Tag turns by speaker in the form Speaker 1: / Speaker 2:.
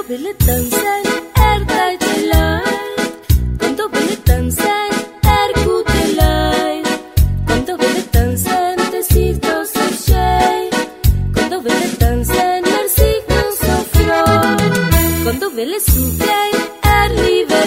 Speaker 1: ville dansen deg til løgn. Kom da ville dansen god til løgn. Kom da ville dansen det sykt og så skjøy. Kom da ville dansen sykt og så frå. Kom da ville suge livet